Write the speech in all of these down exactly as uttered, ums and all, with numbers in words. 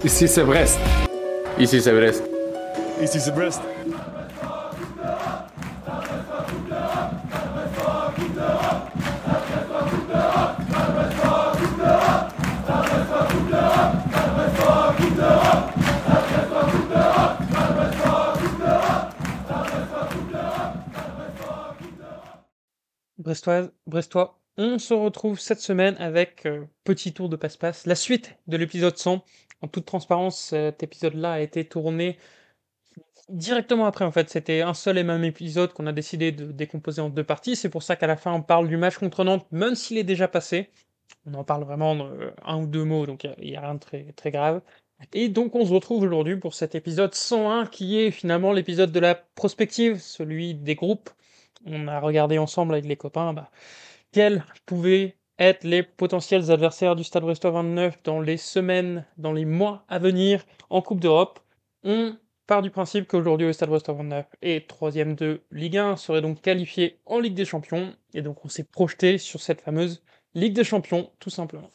Ici c'est Brest. Ici c'est Brest. Ici c'est Brest. Brestoise, Brestois, on se retrouve cette semaine avec euh, petit tour de passe-passe, la suite de l'épisode cent. En toute transparence, cet épisode-là a été tourné directement après. En fait, c'était un seul et même épisode qu'on a décidé de décomposer en deux parties. C'est pour ça qu'à la fin, on parle du match contre Nantes, même s'il est déjà passé. On en parle vraiment euh, un ou deux mots, donc il n'y a, a rien de très, très grave. Et donc, on se retrouve aujourd'hui pour cet épisode cent un, qui est finalement l'épisode de la prospective, celui des groupes. On a regardé ensemble avec les copains bah, quels pouvaient être les potentiels adversaires du Stade Brestois vingt-neuf dans les semaines, dans les mois à venir en Coupe d'Europe. On part du principe qu'aujourd'hui le Stade Brestois vingt-neuf est troisième de Ligue un, serait donc qualifié en Ligue des Champions, et donc on s'est projeté sur cette fameuse Ligue des Champions, tout simplement.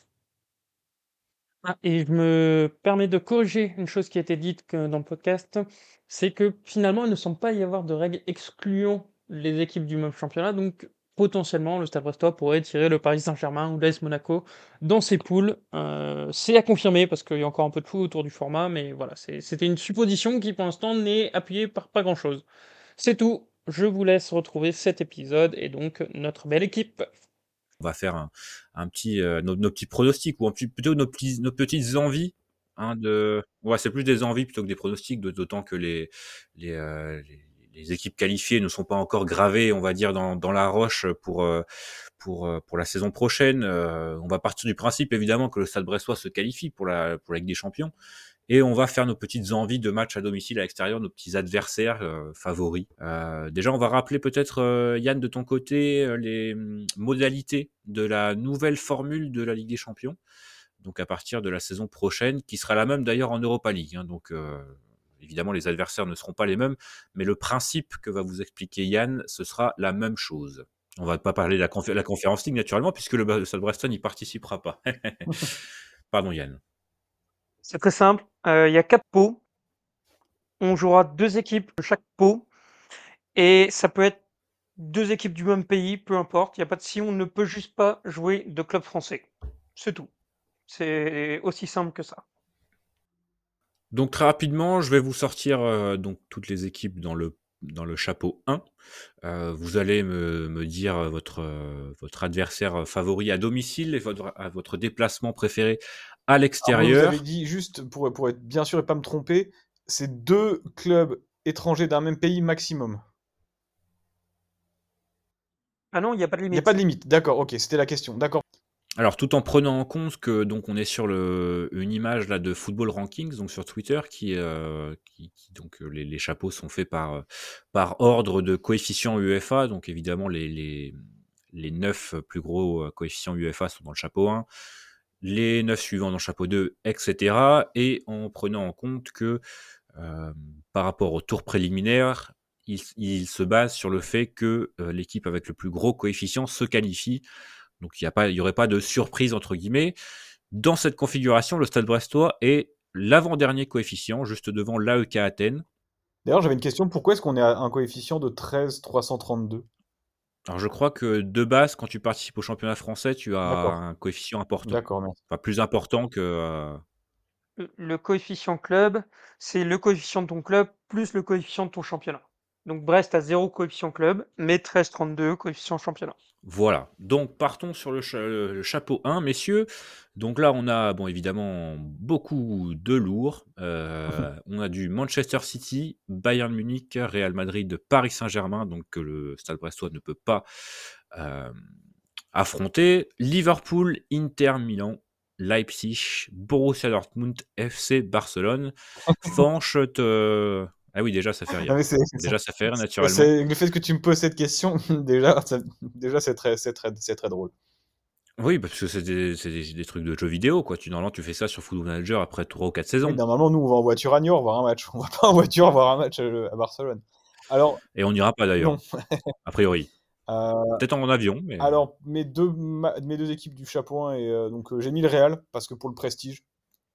Ah, et je me permets de corriger une chose qui a été dite que dans le podcast, c'est que finalement il ne semble pas y avoir de règles excluant les équipes du même championnat, donc potentiellement le Stade Brestois pourrait tirer le Paris Saint-Germain ou l'A S Monaco dans ses poules. Euh, c'est à confirmer parce qu'il y a encore un peu de flou autour du format, mais voilà, c'est- c'était une supposition qui pour l'instant n'est appuyée par pas grand-chose. C'est tout, je vous laisse retrouver cet épisode et donc notre belle équipe. On va faire un, un petit, euh, nos, nos petits pronostics, ou un petit- plutôt nos, petits, nos petites envies. Hein, de... ouais, c'est plus des envies plutôt que des pronostics, d'autant que les, les, euh, les, les équipes qualifiées ne sont pas encore gravées, on va dire, dans, dans la roche pour, euh, pour, euh, pour la saison prochaine. Euh, on va partir du principe, évidemment, que le Stade Brestois se qualifie pour la, pour la Ligue des Champions. Et on va faire nos petites envies de match à domicile, à l'extérieur, nos petits adversaires euh, favoris. Euh, déjà, on va rappeler peut-être, euh, Yann, de ton côté, euh, les hum, modalités de la nouvelle formule de la Ligue des Champions. Donc à partir de la saison prochaine, qui sera la même d'ailleurs en Europa League. Hein, donc euh, évidemment, les adversaires ne seront pas les mêmes, mais le principe que va vous expliquer Yann, ce sera la même chose. On va pas parler de la, confé- la conférence League, naturellement, puisque le, le Stade Brestois n'y participera pas. Pardon, Yann. C'est très simple, euh, il y a quatre pots, on jouera deux équipes de chaque pot. Et ça peut être deux équipes du même pays, peu importe. Il y a pas de si on ne peut juste pas jouer de club français. C'est tout. C'est aussi simple que ça. Donc très rapidement, je vais vous sortir euh, donc toutes les équipes dans le dans le chapeau un. Euh, vous allez me, me dire votre euh, votre adversaire favori à domicile et votre à votre déplacement préféré à Alors, vous l'extérieur. avez dit, juste pour, pour être bien sûr et pas me tromper, c'est deux clubs étrangers d'un même pays maximum. Ah non, il n'y a pas de Il n'y a limite. pas de limite, d'accord, ok, c'était la question, d'accord. Alors tout en prenant en compte que donc on est sur le, une image là de Football Rankings donc sur Twitter qui, euh, qui, qui- donc euh, les, les chapeaux sont faits par euh, par ordre de coefficient UEFA, donc évidemment les les les neuf plus gros euh, coefficients UEFA sont dans le chapeau un, les neuf suivants dans le chapeau deux, et cetera. Et en prenant en compte que euh, par rapport au tour préliminaire, il, il se base sur le fait que euh, l'équipe avec le plus gros coefficient se qualifie, donc il n'y a pas, il y aurait pas de surprise entre guillemets. Dans cette configuration, le Stade Brestois est l'avant-dernier coefficient, juste devant l'A E K Athènes. D'ailleurs, j'avais une question, pourquoi est-ce qu'on est à un coefficient de treize trois cent trente-deux? Alors je crois que de base, quand tu participes au championnat français, tu as D'accord, un coefficient important, d'accord, merci. enfin plus important que. euh, Le, le coefficient club, c'est le coefficient de ton club plus le coefficient de ton championnat. Donc Brest a zéro coefficient club, mais treize virgule trente-deux coefficient championnat. Voilà. Donc partons sur le, cha- le chapeau un, messieurs. Donc là, on a bon évidemment beaucoup de lourds. Euh, on a du Manchester City, Bayern Munich, Real Madrid, Paris Saint-Germain, donc que le Stade Brestois ne peut pas euh, affronter. Liverpool, Inter Milan, Leipzig, Borussia Dortmund, F C Barcelone. Fanche te... Ah oui, déjà ça fait Non, rire. mais c'est, c'est- Déjà ça fait rire c'est- naturellement. c'est- le fait que tu me poses cette question, déjà, ça- déjà c'est très, c'est très, c'est très drôle. Oui, parce que c'est des, c'est des- des trucs de jeux vidéo, quoi. Tu, normalement, tu fais ça sur Football Manager après trois ou quatre Oui, saisons. normalement, nous, on va en voiture à Niort voir un match. On va pas en voiture voir un match euh, à Barcelone. Alors, Et on n'ira pas non. d'ailleurs, a priori. Euh, Peut-être en avion, mais. alors, mes deux, ma- mes deux équipes du chapeau un, et, euh, donc, euh, j'ai mis le Real, parce que pour le prestige.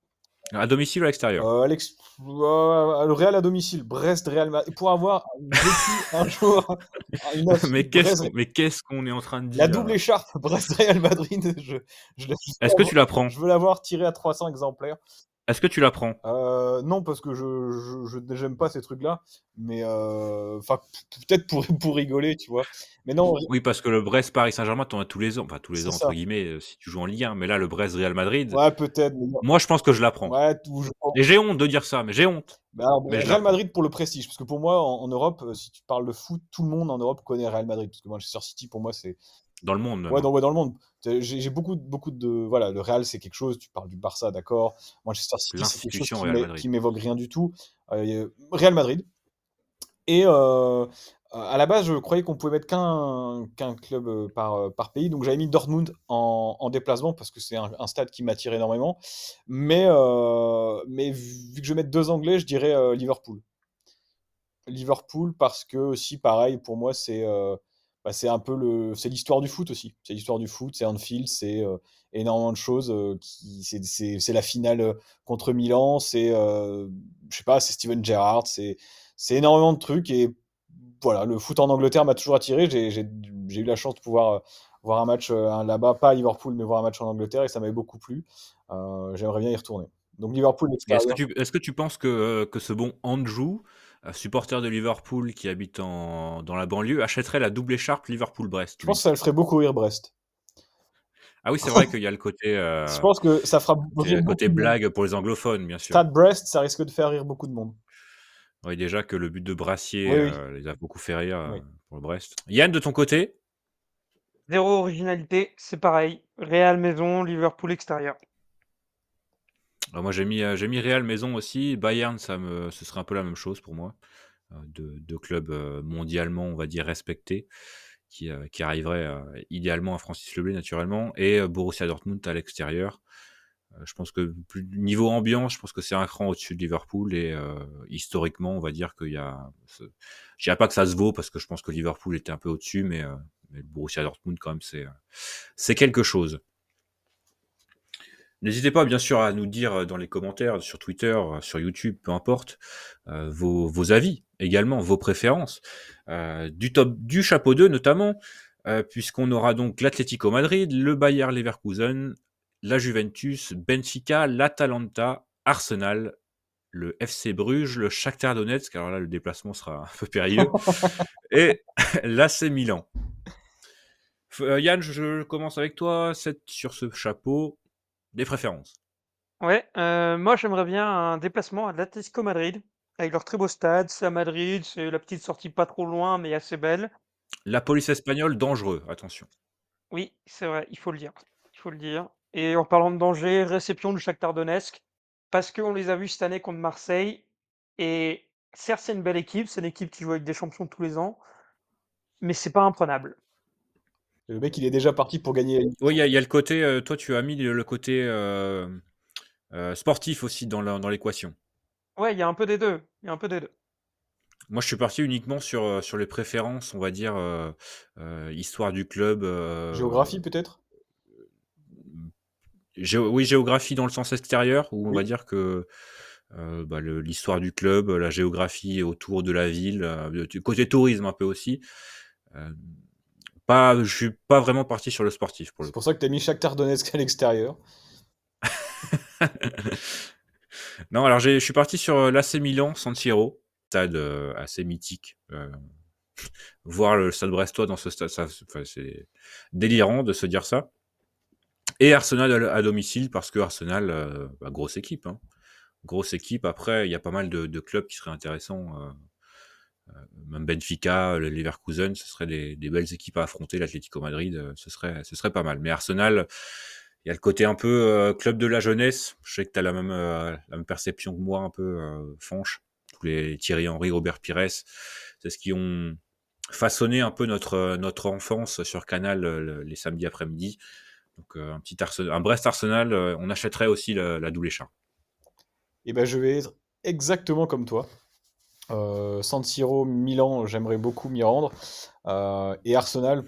À domicile ou à l'extérieur? Euh, Alex... euh, le Real à domicile, Brest, Real Madrid. Pour avoir vécu un jour une Mais affiche qu'est-ce Brest, qu'on mais qu'est-ce qu'on est en train de la dire double là? écharpe Brest-Real Madrid, je, je, la- Est-ce que tu la prends? je veux l'avoir tirée à trois cents exemplaires. Est-ce que tu la prends? Euh, non, parce que je, je, je- j'aime pas ces trucs-là, mais euh, enfin peut-être pour pour rigoler, tu vois. Mais non, Oui, parce que le Brest-Paris Saint-Germain, tu en as tous les ans, enfin tous les c'est ans ça. entre guillemets, heu, si tu joues en Ligue un. Mais là, le Brest-Real Madrid, Ouais, peut-être. Mais non. moi je pense que je la prends. Ouais, tout, je pense. Et j'ai honte de dire ça, mais j'ai honte. Bah, alors, Mais je la Real prends. Madrid pour le prestige, parce que pour moi, en, en Europe, euh, si tu parles de foot, tout le monde en Europe connaît Real Madrid, parce que Manchester City, pour moi, c'est Dans le monde même, ouais, hein. dans, ouais, dans le monde. J'ai j'ai beaucoup, de- beaucoup de voilà, le Real, c'est quelque chose. Tu parles du Barça, d'accord. Manchester City, c'est quelque chose L'institution qui Real m'é- Madrid. qui m'évoque rien du tout. Euh, Real Madrid. Et euh, à la base, je croyais qu'on pouvait mettre qu'un qu'un club euh, par, euh, par pays. Donc j'avais mis Dortmund en, en déplacement parce que c'est un, un stade qui m'attire énormément. Mais, euh, mais vu que je vais mettre deux Anglais, je dirais euh, Liverpool. Liverpool parce que aussi, pareil, pour moi, c'est euh, bah, c'est un peu le, c'est l'histoire du foot aussi. C'est l'histoire du foot, c'est Anfield, c'est euh, énormément de choses. euh, qui, c'est, c'est, c'est la finale euh, contre Milan, c'est, euh, je sais pas, c'est Steven Gerrard, c'est, c'est énormément de trucs. Et voilà, le foot en Angleterre m'a toujours attiré. J'ai, j'ai, j'ai eu la chance de pouvoir euh, voir un match euh, là-bas, pas à Liverpool, mais voir un match en Angleterre et ça m'avait beaucoup plu. Euh, j'aimerais bien y retourner. Donc Liverpool, Et est-ce que l'extérieur. tu est-ce que tu penses que, heu, que ce bon Andrew, heu, supporter de Liverpool qui habite en dans la banlieue, achèterait la double écharpe Liverpool-Brest, Je pense que lui? ça le ferait beaucoup rire Brest. Ah oui, c'est vrai qu'il y a le côté, Je heu, pense que ça fera c'est rire le beaucoup côté de monde. blague pour les anglophones, bien sûr. Stade Brest, ça risque de faire rire beaucoup de monde. Oui, déjà que le but de Brassier, Oui, oui, heu, les a beaucoup fait rire, heu, oui. pour le Brest. Yann, de ton côté? Zéro originalité, c'est pareil. Real maison, Liverpool extérieur. Ah moi j'ai mis, heu, j'ai mis Real maison aussi. Bayern, ça me ce serait un peu la même chose pour moi. Heu, deux deux clubs, heu, mondialement, on va dire, respectés, qui, heu, qui arriveraient, heu, idéalement à Francis Leblé naturellement et heu, Borussia Dortmund à l'extérieur. Heu, je pense que plus niveau ambiance, je pense que c'est un cran au-dessus de Liverpool et heu, historiquement, on va dire qu'il y a ce je dirais pas que ça se vaut parce que je pense que Liverpool était un peu au-dessus, mais heu, mais le Borussia Dortmund quand même c'est, heu, c'est quelque chose. N'hésitez pas bien sûr à nous dire, heu, dans les commentaires, sur Twitter, heu, sur YouTube, peu importe, heu, vos vos avis également, vos préférences, heu, du top du chapeau deux notamment, heu, puisqu'on aura donc l'Atlético Madrid, le Bayer Leverkusen, la Juventus, Benfica, l'Atalanta, Arsenal, le F C Bruges, le Shakhtar Donetsk, alors là le déplacement sera un peu périlleux et l'A C Milan. F heu, Yann, je commence avec toi, c'est sur ce chapeau, des préférences? Ouais, heu, moi j'aimerais bien un déplacement à l'Atlético Madrid, avec leur très beau stade. C'est à Madrid, c'est la petite sortie pas trop loin, mais assez belle. La police espagnole, dangereux, attention. Oui, c'est vrai, il faut le dire, il faut le dire. Et en parlant de danger, réception du Shakhtar Donetsk, parce qu'on les a vus cette année contre Marseille. Et certes, c'est une belle équipe, c'est une équipe qui joue avec des champions tous les ans, mais c'est pas imprenable. Le mec, il est déjà parti pour gagner la Ligue des Oui, il y Champions. a il y a le côté, heu, toi tu as mis le le côté, hem, heu, sportif aussi dans la dans l'équation. Ouais, il y a un peu des deux, il y a un peu des deux. Moi, je suis parti uniquement sur, heu, sur les préférences, on va dire, heu heu, histoire du club, heu, Géographie, peut-être? mmh, géo oui, géographie dans le sens extérieur, où on Oui. va dire que, heu, bah, le l'histoire du club, la géographie autour de la ville, heu, le du côté tourisme un peu aussi. Hem, pas je suis pas vraiment parti sur le sportif pour le C'est pour coup. ça que tu as mis Shakhtar Donetsk à l'extérieur. Non, alors j'ai je suis parti sur, heu, l'A C Milan, San Siro, stade, heu, assez mythique, heu, voir le Stade brestois dans ce stade, ça enfin, c'est délirant de se dire ça et Arsenal à à domicile parce que Arsenal, heu, bah, grosse équipe, hein. Grosse équipe. Après, il y a pas mal de de clubs qui seraient intéressants, heu, même Benfica, le Leverkusen, ce serait des des belles équipes à affronter. L'Atlético Madrid, heu, ce serait ce serait pas mal. Mais Arsenal, il y a le côté un peu, heu, club de la jeunesse. Je sais que tu as la même, heu, la même perception que moi un peu, heu, Fanch. Tous les Thierry Henry, Robert Pires, c'est ce qui ont façonné un peu notre, heu, notre enfance sur Canal, heu, le les samedis après-midi. Donc, heu, un petit Arse un Brest-Arsenal, heu, on achèterait aussi le la double écharpe. Et ben, je vais être exactement comme toi. Euh, San Siro, Milan, j'aimerais beaucoup m'y rendre. Euh, et Arsenal,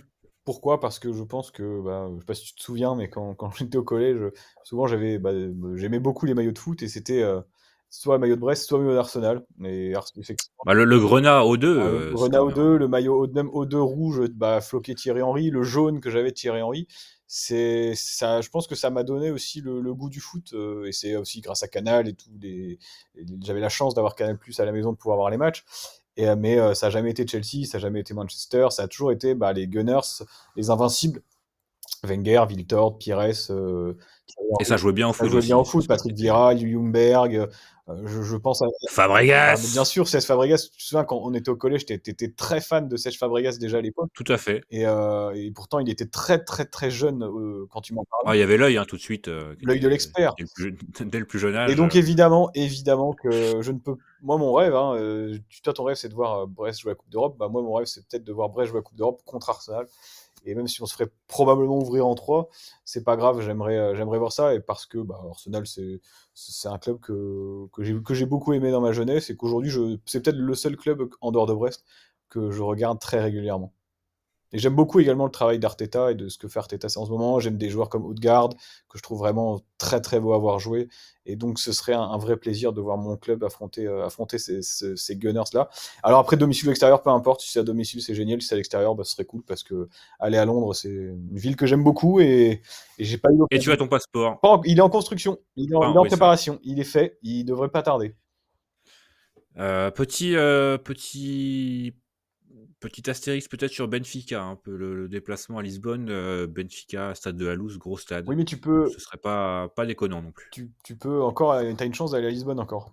Pourquoi? Parce que je pense que, bah, je sais pas si tu te souviens, mais quand, quand j'étais au collège, souvent j'avais, bah, euh, j'aimais beaucoup les maillots de foot et c'était euh, soit le maillot de Brest, soit le maillot d'Arsenal. Et Ars- effectivement, Bah, le, le Grenat O deux, ah, le euh, c'est Grenat quand même O deux, un... le maillot O- même O deux rouge, bah, floqué Thierry Henry, le jaune que j'avais de Thierry Henry, c'est ça. Je pense que ça m'a donné aussi le, le goût du foot euh, et c'est aussi grâce à Canal et tout. Les, et j'avais la chance d'avoir Canal Plus à la maison de pouvoir voir les matchs. Et, euh, mais euh, ça n'a jamais été Chelsea, ça n'a jamais été Manchester, ça a toujours été bah, les Gunners, les Invincibles. Wenger, Wiltord, Pires, euh, Thierry Et Henry. ça jouait bien au Ça foot jouait bien au aussi. foot, Ça, Patrick c'était... Vieira, Ljungberg, euh, je, je pense à, ah, mais bien Fabregas! sûr, Cesc Fabregas, tu te souviens, quand on était au collège, t'étais t'étais très fan de Cesc Fabregas déjà à l'époque. Tout à fait. Et, euh, et pourtant, il était très, très, très jeune euh, quand tu m'en parlais. Ah, il y avait l'œil hein, tout de suite, euh, qui L'œil de était l'expert. dès le plus, dès le plus jeune Et âge. donc, euh. évidemment, évidemment que je ne peux. Moi, mon rêve, hein, euh, tu- toi, ton rêve, c'est de voir euh, Brest jouer à la Coupe d'Europe. Bah, moi, mon rêve, c'est peut-être de voir Brest jouer à la Coupe d'Europe contre Arsenal. Et même si on se ferait probablement ouvrir en trois, c'est pas grave, j'aimerais euh, j'aimerais voir ça. Et parce que bah, Arsenal, c'est c'est un club que, que j'ai que j'ai beaucoup aimé dans ma jeunesse et qu'aujourd'hui, je c'est peut-être le seul club en dehors de Brest que je regarde très régulièrement. Et j'aime beaucoup également le travail d'Arteta et de ce que fait Arteta en ce moment. J'aime des joueurs comme Odegaard, que je trouve vraiment très très beau à voir jouer. Et donc ce serait un, un vrai plaisir de voir mon club affronter, euh, affronter ces, ces, ces Gunners-là. Alors après, domicile ou extérieur, peu importe. Si c'est à domicile, c'est génial. Si c'est à l'extérieur, bah, ce serait cool parce que aller à Londres, c'est une ville que j'aime beaucoup et, et j'ai pas eu Et tu as l'occasion. ton passeport. Pas en- Il est en construction, il est en, il Enfin, est en oui, c'est vrai. préparation, il est fait, il devrait pas tarder. Euh, petit, euh, petit, petit astérix peut-être sur Benfica, un peu le, le déplacement à Lisbonne. euh, Benfica, stade de Halouse, gros stade. Oui, mais tu peux, Ce serait pas, pas déconnant non plus. tu, tu peux encore, euh, t'as une chance d'aller à Lisbonne encore.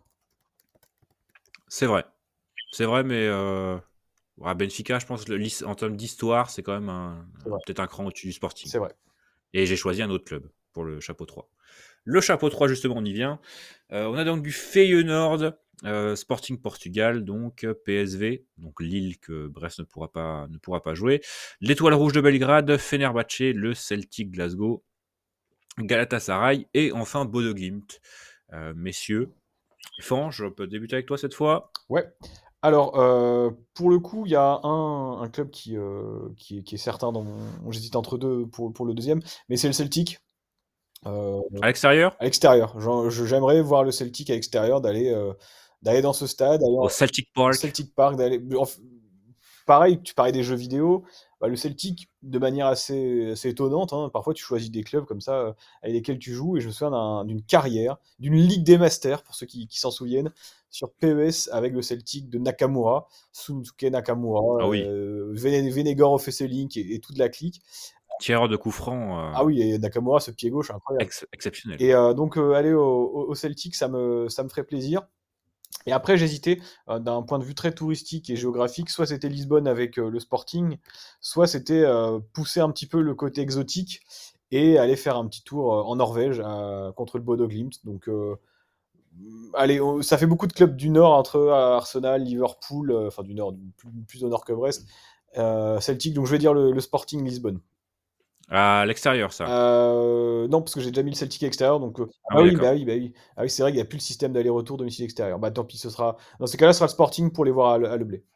C'est vrai. C'est vrai, mais euh, ouais, Benfica, je pense, le, l'his- en termes d'histoire, c'est quand même un, C'est un- vrai, peut-être un cran au-dessus du Sporting. c'est vrai. Et j'ai choisi un autre club pour le chapeau trois. Le chapeau trois, justement, on y vient. Euh, on a donc du Feyenoord, euh, Sporting Portugal, donc euh, P S V, donc Lille que Brest ne pourra pas, ne pourra pas jouer. L'Étoile Rouge de Belgrade, Fenerbahçe, le Celtic Glasgow, Galatasaray et enfin Bodo Glimt. Euh, messieurs, Fange, je peux débuter avec toi cette fois. Ouais. Alors, euh, pour le coup, il y a un, un club qui, euh, qui, est- qui est certain dans mon... J'hésite entre deux pour, pour le deuxième, mais c'est le Celtic. euh, À l'extérieur, à l'extérieur. Genre, je- J'aimerais voir le Celtic à l'extérieur, d'aller euh, d'aller dans ce stade, d'aller au au Celtic Park. Celtic Park, d'aller. en f- Pareil, tu parlais des jeux vidéo. Bah, le Celtic, de manière assez, assez étonnante, hein, parfois tu choisis des clubs comme ça euh, avec lesquels tu joues. Et je me souviens d'un- d'une carrière, d'une Ligue des Masters, pour ceux qui, qui s'en souviennent, sur P E S avec le Celtic de Nakamura, Sunsuke Nakamura, Ah oui, euh, Vene- Venegor Ofeselink et, et toute la clique. tireur de coup franc Ah euh, oui, et Nakamura, ce pied gauche, incroyable. ex- exceptionnel. Et euh, donc, euh, aller au, au- au Celtic, ça me, ça me ferait plaisir. Et après, j'hésitais euh, d'un point de vue très touristique et géographique, soit c'était Lisbonne avec euh, le Sporting, soit c'était euh, pousser un petit peu le côté exotique et aller faire un petit tour euh, en Norvège euh, contre le Bodo Glimt. Donc, euh, allez, on- ça fait beaucoup de clubs du Nord entre euh, Arsenal, Liverpool, euh, enfin du Nord, plus, plus au Nord que Brest, euh, Celtic. Donc, je vais dire le, le Sporting Lisbonne. À l'extérieur, ça. Euh, non, parce que j'ai déjà mis le Celtic à l'extérieur, donc euh, Ah ah oui, oui, bah d'accord. oui, bah oui, ah oui, c'est vrai qu'il n'y a plus le système d'aller-retour domicile extérieur. Bah tant pis, ce sera dans ces cas-là, ce sera le Sporting pour les voir à, Le- à Le Blé.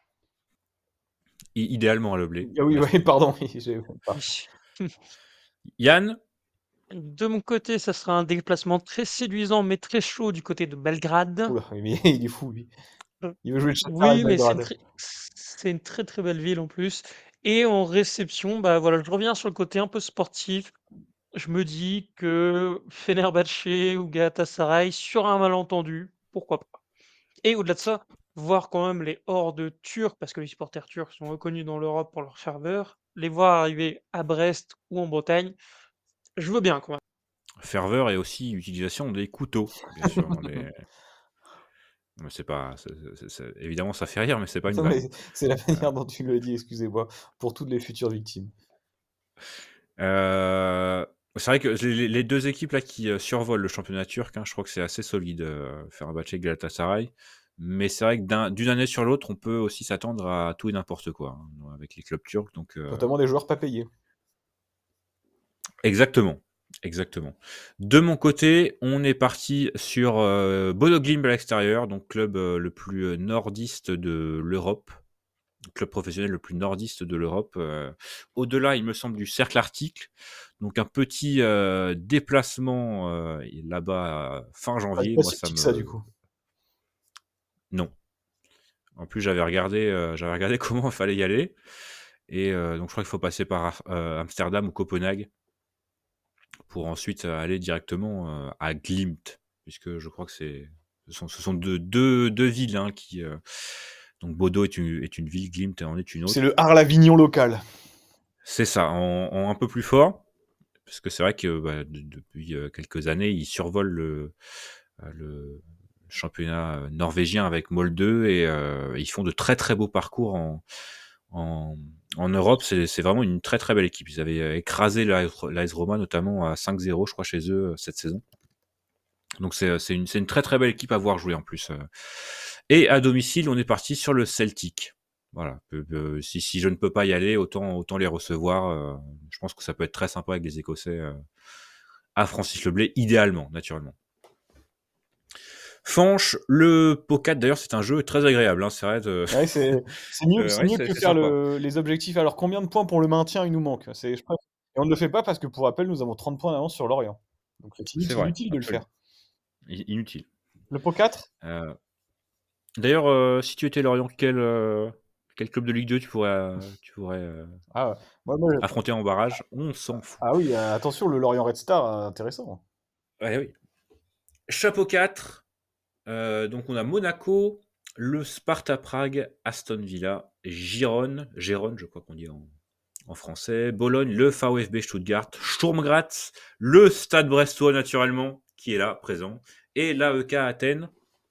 I- idéalement à Leblé, Ah oui, bien oui, sûr. pardon, j'ai pas. Oui. Yann, De mon côté, ça sera un déplacement très séduisant, mais très chaud du côté de Belgrade. Oula, mais il est fou, lui. Euh, Il veut jouer le Shakhtar avec oui, mais c'est une Belgrade. très, c'est une très très belle ville en plus. Et en réception, bah voilà, je reviens sur le côté un peu sportif. Je me dis que Fenerbahçe ou Galatasaray, sur un malentendu, pourquoi pas. Et au-delà de ça, voir quand même les hordes turcs, parce que les supporters turcs sont reconnus dans l'Europe pour leur ferveur, les voir arriver à Brest ou en Bretagne, je veux bien quand même. ferveur et aussi utilisation des couteaux, bien sûr. Dans les... Mais c'est pas, c'est- c'est- c'est- évidemment, ça fait rire, mais c'est pas une Non, vanne. mais c'est la Euh, manière dont tu le dis, excusez-moi, pour toutes les futures victimes. euh, c'est vrai que les, les deux équipes là qui euh, survolent le championnat turc, hein, je crois que c'est assez solide, euh, Fenerbahçe et Galatasaray. Mais c'est vrai que d'un- d'une année sur l'autre, on peut aussi s'attendre à tout et n'importe quoi hein, avec les clubs turcs. Donc, euh, Notamment des joueurs pas payés. exactement. Exactement. De mon côté, on est parti sur euh, Bodo Glimt à l'extérieur, donc club euh, le plus euh, nordiste de l'Europe. club professionnel le plus nordiste de l'Europe. Euh, au-delà, il me semble, du cercle arctique. Donc un petit euh, déplacement euh, là-bas fin janvier. Pas Moi, si ça petit que me... ça, du coup. Non. En plus, j'avais regardé, euh, j'avais regardé comment il fallait y aller. Et euh, donc, je crois qu'il faut passer par euh, Amsterdam ou Copenhague pour ensuite euh, aller directement euh, à Glimt, puisque je crois que c'est, ce sont, ce sont deux, deux, deux villes hein, qui. Euh, donc, Bodo est une, est une ville, Glimt en est une autre. C'est le Arles-Avignon local. C'est ça, en, en un peu plus fort, parce que c'est vrai que bah, de, depuis euh, quelques années, ils survolent le, euh, le championnat norvégien avec Molde et euh, ils font de très très beaux parcours en, en, en Europe. C'est, c'est vraiment une très très belle équipe. Ils avaient écrasé l'A S Roma notamment à cinq zéro, je crois, chez eux cette saison. Donc c'est, c'est, une, c'est une très très belle équipe à voir jouer en plus. Et à domicile, on est parti sur le Celtic. Voilà. Euh, euh, si, si je ne peux pas y aller, autant, autant les recevoir. Euh, je pense que ça peut être très sympa avec les Écossais euh, à Francis Leblay, idéalement, naturellement. Fanche, le Pocket, d'ailleurs, c'est un jeu très agréable. Hein, c'est vrai. De... Ouais, c'est, c'est mieux, euh, c'est ouais, mieux c'est, que c'est faire sympa. le, les objectifs. Alors, combien de points pour le maintien il nous manque? C'est, je pense- Et on ne le fait pas parce que, pour rappel, nous avons trente points d'avance sur Lorient. Donc, c'est C'est inutile, vrai, inutile de le absolument. faire. Inutile. Le pot quatre Euh... D'ailleurs, euh, si tu étais Lorient, quel, euh, quel club de Ligue deux tu pourrais, euh, tu pourrais euh, Ah, ouais. moi, moi, je- affronter en barrage? On s'en fout. ah oui, euh, attention, le Lorient Red Star, euh, intéressant. Ouais, oui. Chapeau quatre. Euh, donc, on a Monaco, le Sparta Prague, Aston Villa, Gérone, Gérone, je crois qu'on dit en, en français, Bologne, le VfB Stuttgart, Sturm Graz, le Stade Brestois, naturellement, qui est là, présent, et l'A E K Athènes.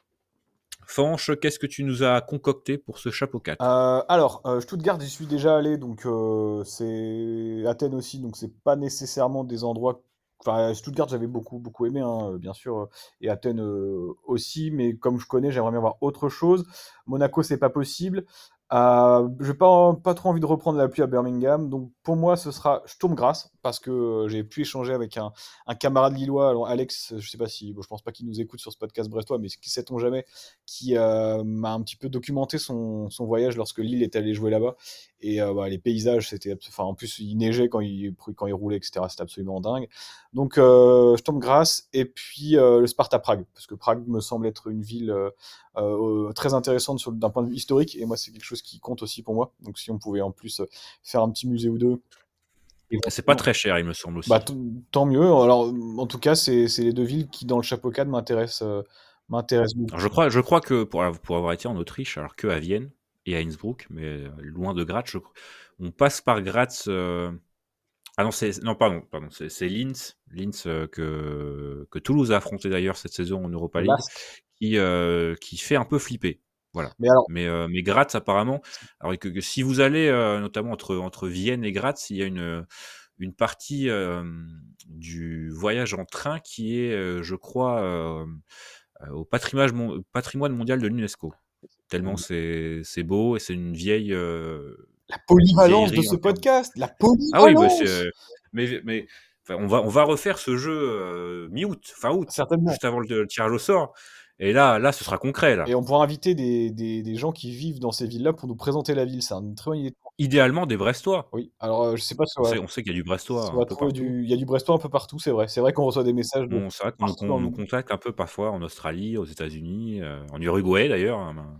Fanche, qu'est-ce que tu nous as concocté pour ce chapeau quatre? Euh, alors, euh, Stuttgart, j'y suis déjà allé, donc euh, c'est Athènes aussi, donc c'est pas nécessairement des endroits. Enfin, Stuttgart, j'avais beaucoup beaucoup aimé, hein, euh, bien sûr, euh, et Athènes euh, aussi, mais comme je connais, j'aimerais bien voir autre chose. Monaco, c'est pas possible. Euh, j'ai pas pas trop envie de reprendre la pluie à Birmingham, donc pour moi, ce sera Sturm Graz parce que euh, j'ai pu échanger avec un, un camarade lillois, alors Alex, je sais pas si, bon, je pense pas qu'il nous écoute sur ce podcast brestois, mais qui sait-on jamais, qui euh, m'a un petit peu documenté son, son voyage lorsque Lille est allé jouer là-bas. Et euh, bah, les paysages, c'était. Enfin, en plus, il neigeait quand il, quand il roulait, et cetera. C'était absolument dingue. Donc, euh, Sturm Graz et puis euh, le Sparta Prague, parce que Prague me semble être une ville euh, euh, très intéressante sur- d'un point de vue historique. Et moi, c'est quelque chose qui compte aussi pour moi. Donc, si on pouvait en plus euh, faire un petit musée ou deux. C'est pas éventuellement, très cher, il me semble aussi. bah, t- tant mieux. Alors, en tout cas, c'est c'est les deux villes qui, dans le chapeau quatre, m'intéressent euh, m'intéressent beaucoup. Alors, je crois, je crois que pour, pour avoir été en Autriche, alors que à Vienne et à Innsbruck, mais euh, loin de Graz, je- on passe par Graz. euh, Ah non, c'est non, pardon, pardon, c'est, c'est Linz, Linz euh, que que Toulouse a affronté d'ailleurs cette saison en Europa Le League, Basque. qui euh, qui fait un peu flipper. Voilà. Mais alors, Mais euh, mais Graz apparemment, alors que, que si vous allez euh, notamment entre entre Vienne et Graz, il y a une une partie euh, du voyage en train qui est, euh, je crois, euh, euh, au patrimoine, mon- patrimoine mondial de l'UNESCO. Tellement c'est c'est beau et c'est une vieille euh, la une polyvalence de vieillerie ce en termes. podcast, la Ah oui, bah c'est, polyvalence! euh, mais mais enfin, on va on va refaire ce jeu euh, mi-août, fin août, Certainement. juste avant le, le tirage au sort. Et là là, ce sera concret là. Et on pourra inviter des, des, des gens qui vivent dans ces villes-là pour nous présenter la ville. C'est une très bonne idée. Idéalement des Brestois. Oui, alors euh, je sais pas si On on va, sait on sait qu'il y a du Brestois si on un va peu trouver partout. du. Il y a du Brestois un peu partout, c'est vrai. C'est vrai qu'on reçoit des messages de On c'est vrai qu'on nous, partout con- dans le nous monde. contacte un peu parfois en Australie, aux États-Unis, euh, en Uruguay d'ailleurs. hein.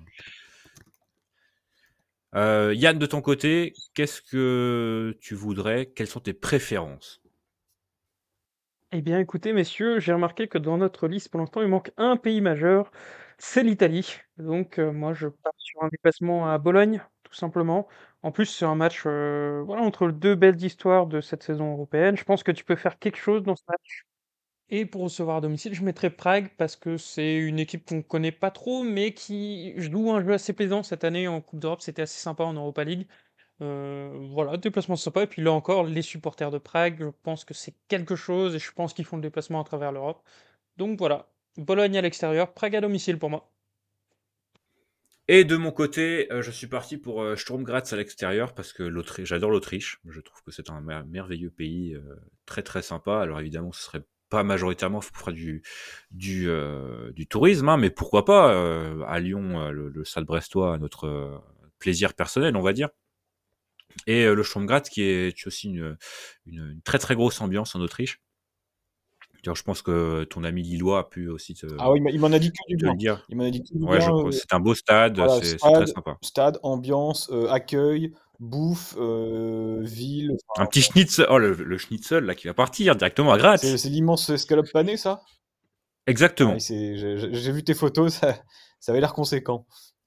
Euh, Yann, de ton côté, qu'est-ce que tu voudrais? Quelles sont tes préférences? Eh bien, écoutez, messieurs, j'ai remarqué que dans notre liste, pour l'instant, il manque un pays majeur, c'est l'Italie. Donc, euh, moi, je pars sur un déplacement à Bologne, tout simplement. En plus, c'est un match euh, voilà, entre deux belles histoires de cette saison européenne. Je pense que tu peux faire quelque chose dans ce match. Et pour recevoir à domicile, je mettrai Prague parce que c'est une équipe qu'on ne connaît pas trop, mais qui joue un jeu assez plaisant cette année en Coupe d'Europe. C'était assez sympa en Europa League. Heu, voilà, déplacement sympa et puis là encore, les supporters de Prague, je pense que c'est quelque chose et je pense qu'ils font le déplacement à travers l'Europe. Donc voilà, Bologne à l'extérieur, Prague à domicile pour moi. Et de mon côté, euh, je suis parti pour euh, Sturm Graz à l'extérieur parce que l'Autriche, j'adore l'Autriche. Je trouve que c'est un mer- merveilleux pays, euh, très très sympa. Alors évidemment, ce serait pas majoritairement pour faire du du, euh, du tourisme, hein, mais pourquoi pas euh, à Lyon, euh, le, le Stade Brestois, notre euh, plaisir personnel, on va dire. Et euh, le Sturm Graz, qui est aussi une, une, une très très grosse ambiance en Autriche. Je pense que ton ami Lillois a pu aussi te, Ah oui, il m'en a dit que du te bien. le dire. Il m'en a dit que du Ouais, bien. je euh, crois. C'est un beau stade, voilà, c'est c'est très stade, sympa. stade, ambiance, euh, accueil, bouffe, euh, ville. enfin, Un petit schnitzel, oh le, le schnitzel là qui va partir directement à Graz. C'est c'est l'immense escalope panée, ça? Exactement. Ouais, c'est- j'ai j'ai- j'ai vu tes photos, ça, ça avait l'air conséquent.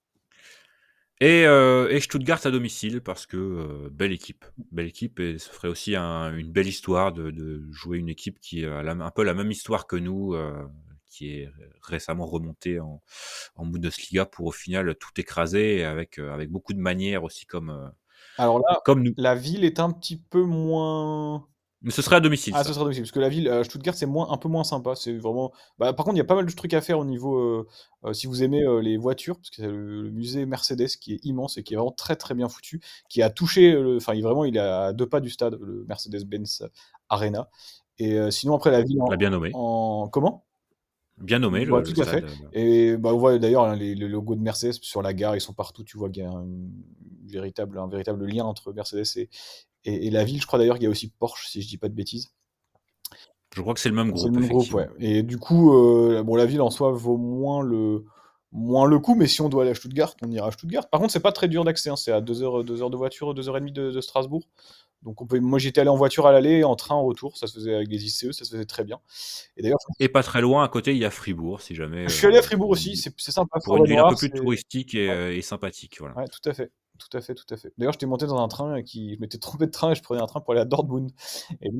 Et, euh, et Stuttgart à domicile parce que euh, belle équipe, belle équipe et ça ferait aussi un- une belle histoire de, de jouer une équipe qui a la- un peu la même histoire que nous, euh, qui est récemment remontée en, en Bundesliga pour au final tout écraser avec euh, avec beaucoup de manières aussi comme euh, Alors là, comme nous. la ville est un petit peu moins. Mais ce serait à domicile Ah, ça. ce sera domicile, parce que la ville, euh, Stuttgart, c'est moins, un peu moins sympa. C'est vraiment. Bah, par contre, il y a pas mal de trucs à faire au niveau. euh, euh, si vous aimez euh, les voitures, parce que c'est le, le musée Mercedes qui est immense et qui est vraiment très très bien foutu, qui a touché. le- Enfin, il, vraiment, il est à deux pas du stade, le Mercedes-Benz Arena. Et euh, sinon, après, la ville On l'a bien nommé, en. en- Comment? bien nommé Ouais, le, tout le à fait. stade. euh. Et bah, on voit d'ailleurs hein, les, les logos de Mercedes sur la gare, ils sont partout. Tu vois qu'il y a un, véritable, un véritable lien entre Mercedes et, et, et la ville. Je crois d'ailleurs qu'il y a aussi Porsche, si je dis pas de bêtises. Je crois que c'est le même C'est le groupe même groupe, effectivement. ouais. Et du coup, euh, bon, la ville en soi vaut moins le, moins le coup, mais si on doit aller à Stuttgart, on ira à Stuttgart. Par contre, c'est pas très dur d'accès, hein, c'est à deux heures, deux heures de voiture, deux heures et demie de, de Strasbourg. Donc on peut, moi j'étais allé en voiture à l'aller, en train en retour, ça se faisait avec des I C E, ça se faisait très bien. Et d'ailleurs, Et pas très loin à côté il y a Fribourg si jamais je suis allé à euh, Fribourg pour aussi, une, c'est c'est sympa, pour une ville un Forêt-Noire, peu plus c'est. touristique et, Ouais. euh, et sympathique voilà. Ouais, tout à fait. Tout à fait, tout à fait. D'ailleurs, j'étais monté dans un train qui. Je m'étais trompé de train et je prenais un train pour aller à Dortmund. Et,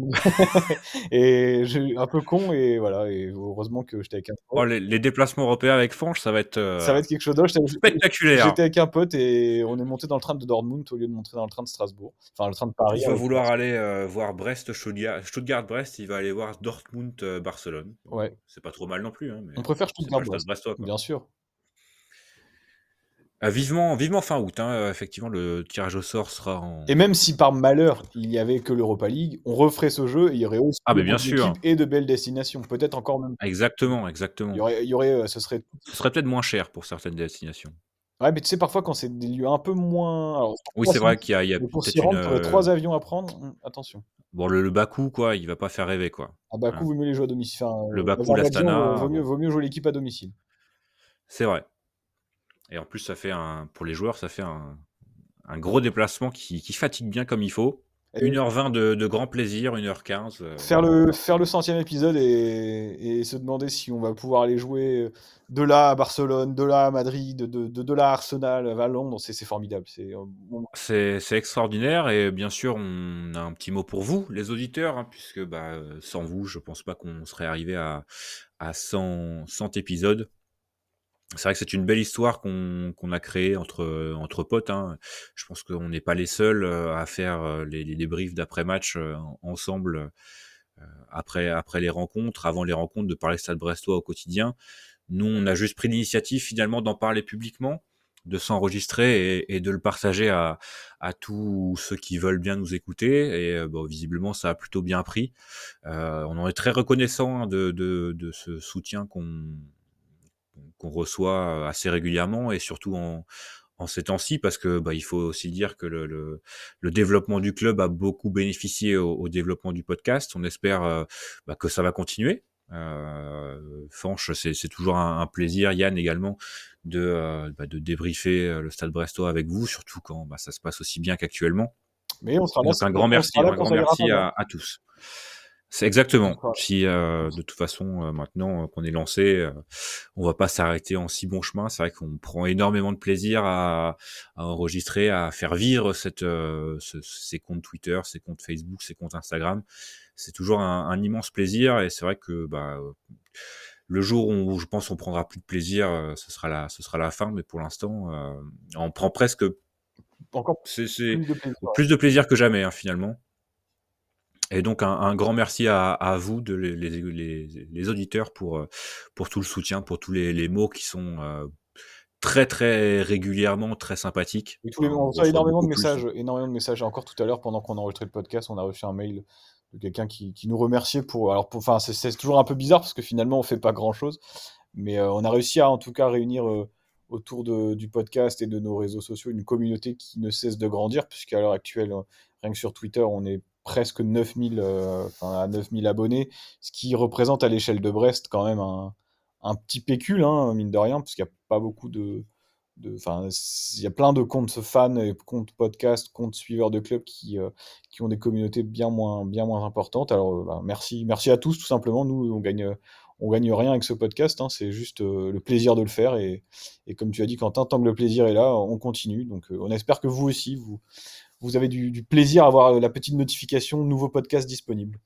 et j'ai un peu con, et voilà. Et heureusement que j'étais avec un Oh, pote. les, les déplacements européens avec Fange, ça va être Ça euh, va être quelque chose d'autre. J'étais spectaculaire. j'étais avec un pote et on est monté dans le train de Dortmund au lieu de monter dans le train de Strasbourg. Enfin, le train de Paris. Il en va l'occurrence. vouloir aller euh, voir Brest, Stuttgart, Stuttgart-Brest, il va aller voir Dortmund-Barcelone. Ouais. C'est pas trop mal non plus, hein, mais On préfère c'est pas le stade Stuttgart-Brest. brestois. Quoi. Bien sûr. Ah, vivement, vivement fin août, hein, euh, effectivement, le tirage au sort sera en. Et même si par malheur il y avait que l'Europa League, on referait ce jeu et il y aurait aussi Ah, de mais bien bonnes sûr. équipes et de belles destinations. Peut-être encore même. Exactement, Il exactement. y aurait, il y aurait, euh, ce serait. Ce serait peut-être moins cher pour certaines destinations. Ouais, mais tu sais, parfois, quand c'est des lieux un peu moins. Alors, Oui, trois c'est vrai qu'il y a, il y a mais pour s'y peut-être une. rendre, tu aurais euh, trois avions à prendre. Hum, attention. Bon, le, le Bakou, quoi, il va pas faire rêver, quoi. À Bakou, Hein. vaut mieux les jouer à domicile. Enfin, Le euh, Bakou, Azerbaïdjan, euh, l'Astana, vaut mieux, bon, vaut mieux jouer l'équipe à domicile. c'est vrai. Et en plus, ça fait un, pour les joueurs, ça fait un, un gros déplacement qui, qui fatigue bien comme il faut. Et une heure vingt de, de grand plaisir, une heure quinze. euh, faire voilà. le, faire le centième épisode et, et se demander si on va pouvoir aller jouer de là à Barcelone, de là à Madrid, de, de, de là à Arsenal, à Londres, c'est c'est formidable. C'est, euh, bon, C'est c'est extraordinaire et bien sûr, on a un petit mot pour vous, les auditeurs, hein, puisque bah, euh, sans vous, je pense pas qu'on serait arrivé à, à cent, cent épisodes. C'est vrai que c'est une belle histoire qu'on qu'on a créée entre, entre potes. Hein. Je pense qu'on n'est pas les seuls euh, à faire euh, les, les débriefs d'après-match euh, ensemble euh, après, après les rencontres, avant les rencontres, de parler Stade Brestois au quotidien. Nous, on a juste pris l'initiative finalement d'en parler publiquement, de s'enregistrer et, et de le partager à, à tous ceux qui veulent bien nous écouter. Et euh, bon, visiblement, ça a plutôt bien pris. Euh, on en est très reconnaissant hein, de, de, de ce soutien qu'on qu'on reçoit assez régulièrement et surtout en, en ces temps-ci parce que bah, il faut aussi dire que le, le, le développement du club a beaucoup bénéficié au, au développement du podcast. On espère euh, bah, que ça va continuer. Euh, Fanche, c'est, c'est toujours un, un plaisir, Yann également, de, euh, bah, de débriefer le Stade Brestois avec vous, surtout quand bah, ça se passe aussi bien qu'actuellement. mais on sera là, Donc un on, grand on merci, sera là un quand grand ça ira merci pas bien. à, à tous. C'est On exactement. sera là. Si euh, de toute façon euh, maintenant euh, qu'on est lancé, euh, on va pas s'arrêter en si bon chemin. C'est vrai qu'on prend énormément de plaisir à, à enregistrer, à faire vivre cette, euh, ce, ces comptes Twitter, ces comptes Facebook, ces comptes Instagram. C'est toujours un, un immense plaisir et c'est vrai que bah, le jour où je pense on prendra plus de plaisir, euh, ce sera la, ce sera la fin. Mais pour l'instant, euh, on prend presque Encore c'est, c'est plus de plaisir. plus de plaisir que jamais hein, finalement. Et donc un, un grand merci à, à vous, de les, les, les, les auditeurs, pour, pour tout le soutien, pour tous les, les mots qui sont euh, très très régulièrement très sympathiques. Et tous les, Hein, on on reçoit reçoit énormément de beaucoup plus. messages, énormément de messages. Et encore tout à l'heure, pendant qu'on enregistrait le podcast, on a reçu un mail de quelqu'un qui, qui nous remerciait pour. Alors, pour, enfin, c'est, c'est toujours un peu bizarre parce que finalement, on fait pas grand chose, mais euh, on a réussi à en tout cas réunir euh, autour de- du podcast et de nos réseaux sociaux une communauté qui ne cesse de grandir, puisqu'à l'heure actuelle, euh, rien que sur Twitter, on est presque neuf mille, euh, enfin, à neuf mille abonnés, ce qui représente à l'échelle de Brest quand même un, un petit pécule, hein, mine de rien, parce qu'il n'y a pas beaucoup de, de- enfin, il y a plein de comptes fans, et comptes podcast, comptes suiveurs de clubs qui, euh, qui ont des communautés bien moins, bien moins importantes. Alors, euh, bah, merci, merci à tous, tout simplement. Nous, on gagne, on gagne rien avec ce podcast, hein, c'est juste euh, le plaisir de le faire. Et, et comme tu as dit, Quentin, tant que le plaisir est là, on continue. Donc, euh, on espère que vous aussi, vous, vous avez du, du plaisir à avoir la petite notification nouveau podcast disponible.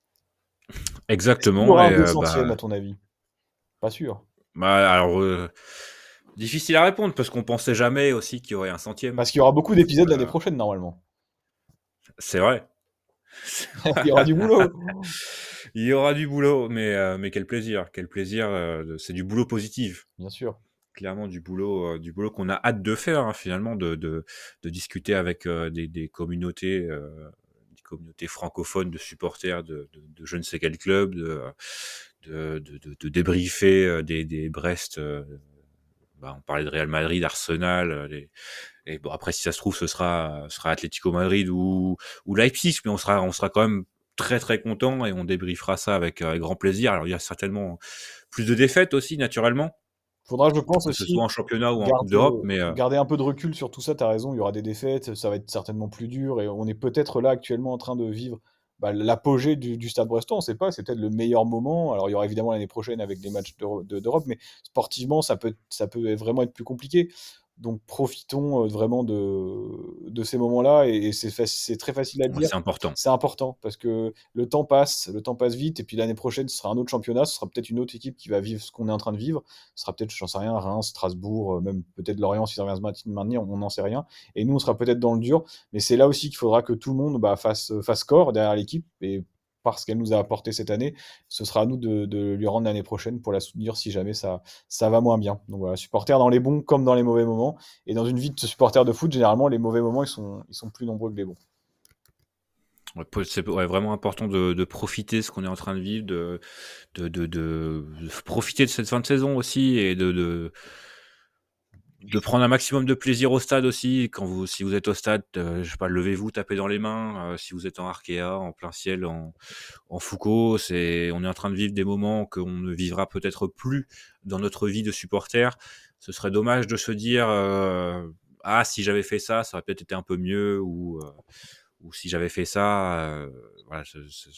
Est-ce qu'il y Exactement. aura Et un deux euh, centième, bah, à ton avis? Pas sûr. bah, alors, euh, difficile à répondre parce qu'on pensait jamais aussi qu'il y aurait un centième. Parce qu'il y aura beaucoup d'épisodes l'année Euh, prochaine, normalement. c'est vrai. Il y aura du boulot. Il y aura du boulot, mais, euh, mais quel plaisir, quel plaisir. euh, de- c'est du boulot positif. Bien sûr. Clairement du boulot, euh, du boulot qu'on a hâte de faire, hein, finalement, de, de, de discuter avec euh, des, des communautés, euh, des communautés francophones de supporters de, de, de je ne sais quel club, de, de, de, de, de débriefer euh, des, des Brest. euh, bah, on parlait de Real Madrid, Arsenal. euh, les- et bon, après, si ça se trouve, ce sera, ce sera Atlético Madrid ou, ou Leipzig, mais on sera, on sera quand même très très content et on débriefera ça avec, avec grand plaisir. Alors, il y a certainement plus de défaites aussi, naturellement, Faudra, je pense que ce aussi, soit en championnat ou en Coupe garder, d'Europe, mais euh, garder un peu de recul sur tout ça. Tu as raison, il y aura des défaites, ça va être certainement plus dur. Et on est peut-être là actuellement en train de vivre bah, l'apogée du, du Stade Brestois. On ne sait pas, c'est peut-être le meilleur moment. Alors il y aura évidemment l'année prochaine avec des matchs d'Euro- de- d'Europe, mais sportivement, ça peut, ça peut vraiment être plus compliqué. Donc profitons euh, vraiment de, de ces moments-là. Et, et c'est faci- c'est très facile à ouais, dire. c'est important. C'est important parce que le temps passe, le temps passe vite. Et puis l'année prochaine, ce sera un autre championnat, ce sera peut-être une autre équipe qui va vivre ce qu'on est en train de vivre. Ce sera peut-être, j'en sais rien, Reims, Strasbourg, euh, même peut-être Lorient s'ils reviennent à se maintenir, on n'en sait rien. Et nous, on sera peut-être dans le dur, mais c'est là aussi qu'il faudra que tout le monde bah, fasse, fasse corps derrière l'équipe, et parce qu'elle nous a apporté cette année, ce sera à nous de, de lui rendre l'année prochaine pour la soutenir si jamais ça, ça va moins bien. Donc voilà, supporter dans les bons comme dans les mauvais moments. Et dans une vie de supporter de foot, généralement, les mauvais moments, ils sont, ils sont plus nombreux que les bons. Ouais, po- c'est ouais, vraiment important de, de profiter de ce qu'on est en train de vivre, de, de, de, de- de profiter de cette fin de saison aussi et de, de, de prendre un maximum de plaisir au stade aussi. Quand vous, si vous êtes au stade, euh, je sais pas, levez-vous, tapez dans les mains. Euh, si vous êtes en Arkea, en plein ciel, en, en Foucault, c'est, on est en train de vivre des moments qu'on ne vivra peut-être plus dans notre vie de supporter. Ce serait dommage de se dire, euh, ah, si j'avais fait ça, ça aurait peut-être été un peu mieux, ou, euh, ou si j'avais fait ça, euh, voilà, ce- ce-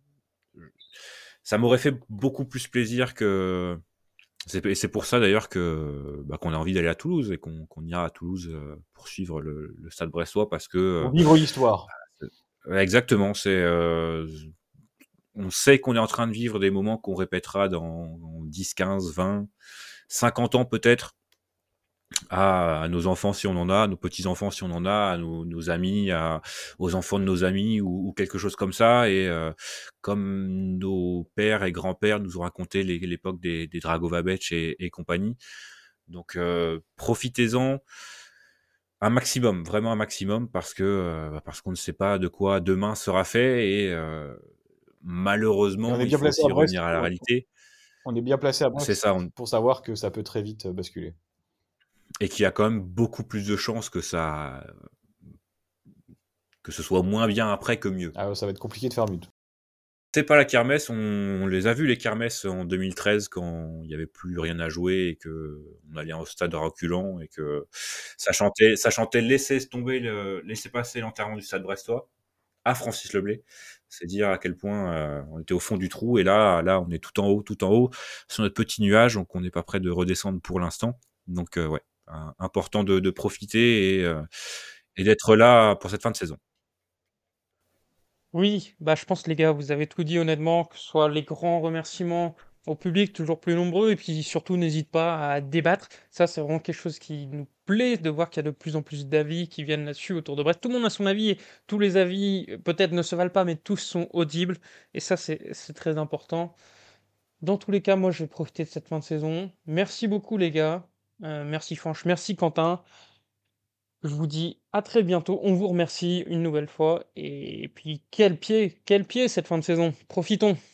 ça m'aurait fait beaucoup plus plaisir que. C'est, et c'est pour ça d'ailleurs que bah, qu'on a envie d'aller à Toulouse et qu'on, qu'on ira à Toulouse euh, pour suivre le, le Stade Brestois parce que Pour euh, vivre l'histoire. ouais, exactement, c'est euh, on sait qu'on est en train de vivre des moments qu'on répétera dans, dans dix, quinze, vingt, cinquante ans peut-être à, à nos enfants si on en a, à nos petits-enfants si on en a, à nos, nos amis, à, aux enfants de nos amis ou, ou quelque chose comme ça. Et euh, comme nos pères et grands-pères nous ont raconté les- l'époque des, des Dragovabec et, et compagnie. Donc euh, profitez-en un maximum, vraiment un maximum, parce que euh, bah, parce qu'on ne sait pas de quoi demain sera fait et euh, Et on malheureusement est il bien faut placé à aussi Brest revenir à la pour, réalité. on est bien placé à C'est Brest ça, on- pour savoir que ça peut très vite euh, basculer. et qu'il y a quand même beaucoup plus de chances que ça que ce soit moins bien après que mieux. Ah, ça va être compliqué de faire mieux. C'est pas la kermesse, on, on les a vus les kermesses en deux mille treize quand il n'y avait plus rien à jouer et que on allait au stade reculant et que ça chantait, ça chantait laissez tomber, le, laissez passer l'enterrement du stade brestois à Francis Leblay. C'est dire à quel point euh, on était au fond du trou et là, là, on est tout en haut, tout en haut sur notre petit nuage, donc on n'est pas prêt de redescendre pour l'instant. Donc euh, ouais, un- important de, de profiter et, euh, et d'être là pour cette fin de saison. Oui, bah, je pense les gars, vous avez tout dit honnêtement, que ce soit les grands remerciements au public, toujours plus nombreux, et puis surtout n'hésite pas à débattre. Ça, c'est vraiment quelque chose qui nous plaît de voir qu'il y a de plus en plus d'avis qui viennent là-dessus autour de Brest. Tout le monde a son avis, et tous les avis euh, peut-être ne se valent pas, mais tous sont audibles, et ça, c'est c'est très important. Dans tous les cas, moi, je vais profiter de cette fin de saison. Merci beaucoup les gars. Euh, merci Franche, merci Quentin. Je vous dis à très bientôt. On vous remercie une nouvelle fois. Et puis, quel pied, quel pied cette fin de saison. Profitons.